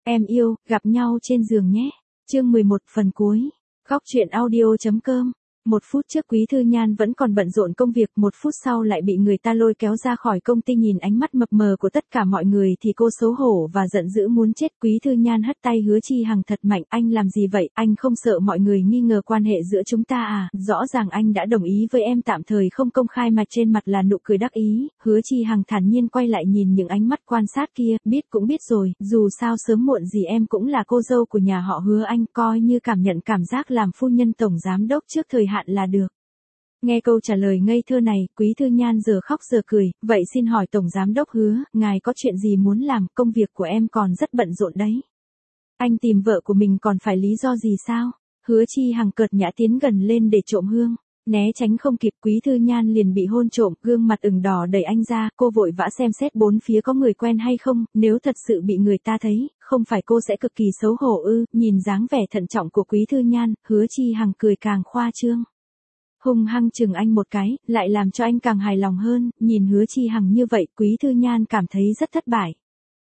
Em yêu, gặp nhau trên giường nhé. Chương 11 phần cuối. Góc truyện audio.com. Một phút trước Quý Thư Nhan vẫn còn bận rộn công việc, một phút sau lại bị người ta lôi kéo ra khỏi công ty. Nhìn ánh mắt mập mờ của tất cả mọi người thì cô xấu hổ và giận dữ muốn chết. Quý Thư Nhan hất tay Hứa Chi Hằng thật mạnh. Anh làm gì vậy? Anh không sợ mọi người nghi ngờ quan hệ giữa chúng ta à? Rõ ràng anh đã đồng ý với em tạm thời không công khai mà trên mặt là nụ cười đắc ý. Hứa Chi Hằng thản nhiên quay lại nhìn những ánh mắt quan sát kia, biết cũng biết rồi, dù sao sớm muộn gì em cũng là cô dâu của nhà họ Hứa, anh coi như cảm nhận cảm giác làm phu nhân tổng giám đốc trước thời hạn là được. Nghe câu trả lời ngây thơ này, Quý Thư Nhan giờ khóc giờ cười. Vậy xin hỏi Tổng Giám đốc Hứa, ngài có chuyện gì muốn làm? Công việc của em còn rất bận rộn đấy. Anh tìm vợ của mình còn phải lý do gì sao? Hứa Chi Hằng cợt nhã tiến gần lên để trộm hương. Né tránh không kịp, Quý Thư Nhan liền bị hôn trộm, gương mặt ửng đỏ đẩy anh ra. Cô vội vã xem xét bốn phía có người quen hay không, nếu thật sự bị người ta thấy, không phải cô sẽ cực kỳ xấu hổ ư? Nhìn dáng vẻ thận trọng của Quý Thư Nhan, Hứa Chi Hằng cười càng khoa trương. Hung hăng chừng anh một cái, lại làm cho anh càng hài lòng hơn. Nhìn Hứa Chi Hằng như vậy, Quý Thư Nhan cảm thấy rất thất bại.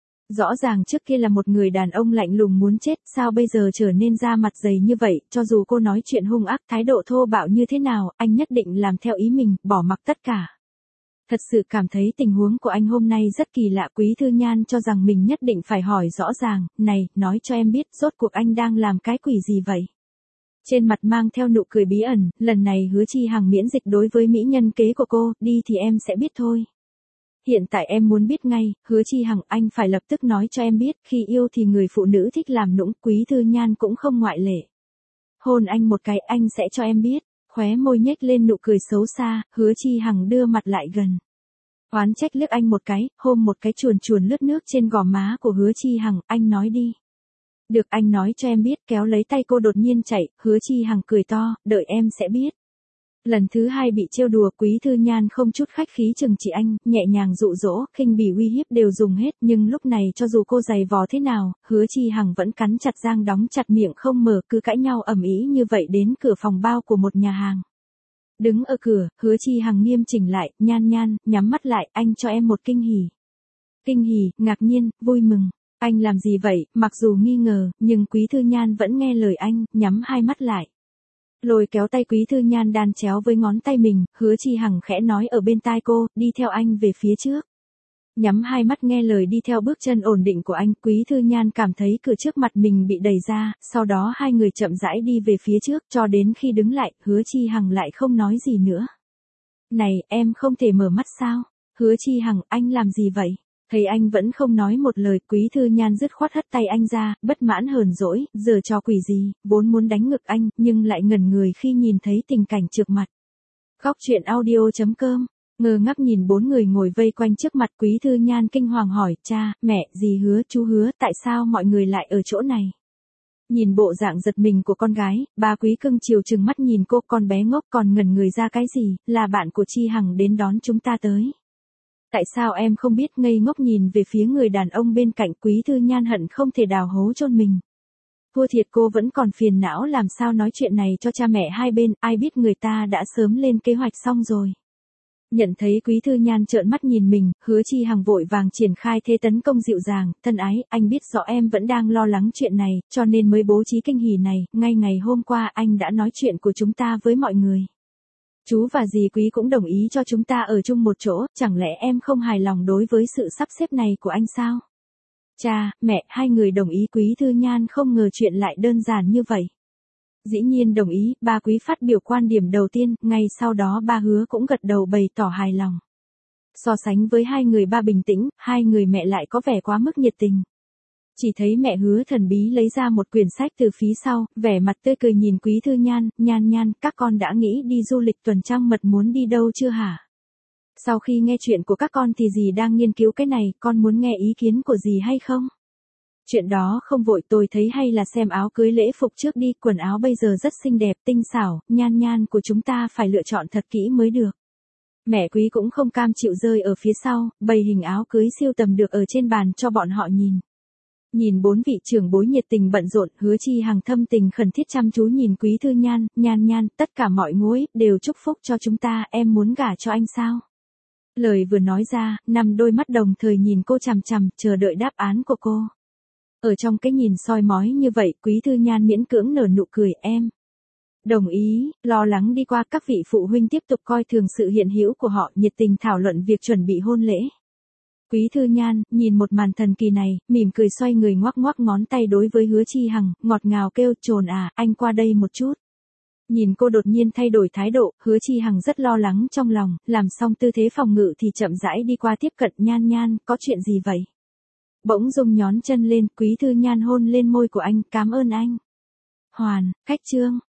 Rõ ràng trước kia là một người đàn ông lạnh lùng muốn chết, sao bây giờ trở nên da mặt dày như vậy? Cho dù cô nói chuyện hung ác, thái độ thô bạo như thế nào, anh nhất định làm theo ý mình, bỏ mặc tất cả. Thật sự cảm thấy tình huống của anh hôm nay rất kỳ lạ. Quý Thư Nhan cho rằng mình nhất định phải hỏi rõ ràng. Này, nói cho em biết, rốt cuộc anh đang làm cái quỷ gì vậy? Trên mặt mang theo nụ cười bí ẩn, lần này Hứa Chi Hằng miễn dịch đối với mỹ nhân kế của cô, đi thì em sẽ biết thôi. Hiện tại em muốn biết ngay, Hứa Chi Hằng, anh phải lập tức nói cho em biết, khi yêu thì người phụ nữ thích làm nũng, Quý Thư Nhan cũng không ngoại lệ. Hôn anh một cái, anh sẽ cho em biết. Khóe môi nhếch lên nụ cười xấu xa, Hứa Chi Hằng đưa mặt lại gần. Oán trách liếc anh một cái, hôn một cái chuồn chuồn lướt nước trên gò má của Hứa Chi Hằng, anh nói đi. Được, anh nói cho em biết. Kéo lấy tay cô đột nhiên chạy, Hứa Chi Hằng cười to, đợi em sẽ biết. Lần thứ hai bị trêu đùa, Quý Thư Nhan không chút khách khí chừng trị anh, nhẹ nhàng dụ dỗ, khinh bỉ uy hiếp đều dùng hết. Nhưng lúc này cho dù cô giày vò thế nào, Hứa Chi Hằng vẫn cắn chặt răng đóng chặt miệng không mở, cứ cãi nhau ầm ĩ như vậy đến cửa phòng bao của một nhà hàng. Đứng ở cửa, Hứa Chi Hằng nghiêm chỉnh lại, Nhan Nhan, nhắm mắt lại, anh cho em một kinh hỉ. Kinh hỉ, ngạc nhiên, vui mừng. Anh làm gì vậy? Mặc dù nghi ngờ, nhưng Quý Thư Nhan vẫn nghe lời anh, nhắm hai mắt lại. Lôi kéo tay Quý Thư Nhan đan chéo với ngón tay mình, Hứa Chi Hằng khẽ nói ở bên tai cô, đi theo anh về phía trước. Nhắm hai mắt nghe lời đi theo bước chân ổn định của anh, Quý Thư Nhan cảm thấy cửa trước mặt mình bị đẩy ra, sau đó hai người chậm rãi đi về phía trước, cho đến khi đứng lại, Hứa Chi Hằng lại không nói gì nữa. Này, em không thể mở mắt sao? Hứa Chi Hằng, anh làm gì vậy? Thấy anh vẫn không nói một lời, Quý Thư Nhan dứt khoát hất tay anh ra, bất mãn hờn dỗi, giờ trò quỷ gì, vốn muốn đánh ngực anh, nhưng lại ngẩn người khi nhìn thấy tình cảnh trước mặt. Góc truyện audio.com. Ngơ ngác nhìn bốn người ngồi vây quanh trước mặt, Quý Thư Nhan kinh hoàng hỏi, cha, mẹ, dì Hứa, chú Hứa, tại sao mọi người lại ở chỗ này? Nhìn bộ dạng giật mình của con gái, ba Quý cưng chiều trừng mắt nhìn cô, con bé ngốc còn ngẩn người ra cái gì, là bạn của Chi Hằng đến đón chúng ta tới. Tại sao em không biết? Ngây ngốc nhìn về phía người đàn ông bên cạnh, Quý Thư Nhan hận không thể đào hố chôn mình. Thua thiệt cô vẫn còn phiền não làm sao nói chuyện này cho cha mẹ hai bên, ai biết người ta đã sớm lên kế hoạch xong rồi. Nhận thấy Quý Thư Nhan trợn mắt nhìn mình, Hứa Chi Hằng vội vàng triển khai thế tấn công dịu dàng, thân ái, anh biết rõ em vẫn đang lo lắng chuyện này, cho nên mới bố trí kinh hỉ này, ngay ngày hôm qua anh đã nói chuyện của chúng ta với mọi người. Chú và dì Quý cũng đồng ý cho chúng ta ở chung một chỗ, chẳng lẽ em không hài lòng đối với sự sắp xếp này của anh sao? Cha, mẹ, hai người đồng ý. Quý Thư Nhan không ngờ chuyện lại đơn giản như vậy. Dĩ nhiên đồng ý, ba Quý phát biểu quan điểm đầu tiên, ngay sau đó ba Hứa cũng gật đầu bày tỏ hài lòng. So sánh với hai người ba bình tĩnh, hai người mẹ lại có vẻ quá mức nhiệt tình. Chỉ thấy mẹ Hứa thần bí lấy ra một quyển sách từ phía sau, vẻ mặt tươi cười nhìn Quý Thư Nhan, Nhan Nhan, các con đã nghĩ đi du lịch tuần trăng mật muốn đi đâu chưa hả? Sau khi nghe chuyện của các con thì dì đang nghiên cứu cái này, con muốn nghe ý kiến của dì hay không? Chuyện đó không vội, tôi thấy hay là xem áo cưới lễ phục trước đi, quần áo bây giờ rất xinh đẹp, tinh xảo, Nhan Nhan của chúng ta phải lựa chọn thật kỹ mới được. Mẹ Quý cũng không cam chịu rơi ở phía sau, bày hình áo cưới siêu tầm được ở trên bàn cho bọn họ nhìn. Nhìn bốn vị trưởng bối nhiệt tình bận rộn, Hứa Chi Hằng thâm tình khẩn thiết chăm chú nhìn Quý Thư Nhan, Nhan Nhan, tất cả mọi ngôi đều chúc phúc cho chúng ta, em muốn gả cho anh sao? Lời vừa nói ra, năm đôi mắt đồng thời nhìn cô chằm chằm, chờ đợi đáp án của cô. Ở trong cái nhìn soi mói như vậy, Quý Thư Nhan miễn cưỡng nở nụ cười, em đồng ý, lo lắng đi qua, các vị phụ huynh tiếp tục coi thường sự hiện hữu của họ, nhiệt tình thảo luận việc chuẩn bị hôn lễ. Quý Thư Nhan, nhìn một màn thần kỳ này, mỉm cười xoay người ngoắc ngoắc ngón tay đối với Hứa Chi Hằng, ngọt ngào kêu, "Trồn à, anh qua đây một chút." Nhìn cô đột nhiên thay đổi thái độ, Hứa Chi Hằng rất lo lắng trong lòng, làm xong tư thế phòng ngự thì chậm rãi đi qua tiếp cận, "Nhan Nhan, có chuyện gì vậy?" Bỗng dưng nhón chân lên, Quý Thư Nhan hôn lên môi của anh, "Cảm ơn anh." Hoàn, khách trương.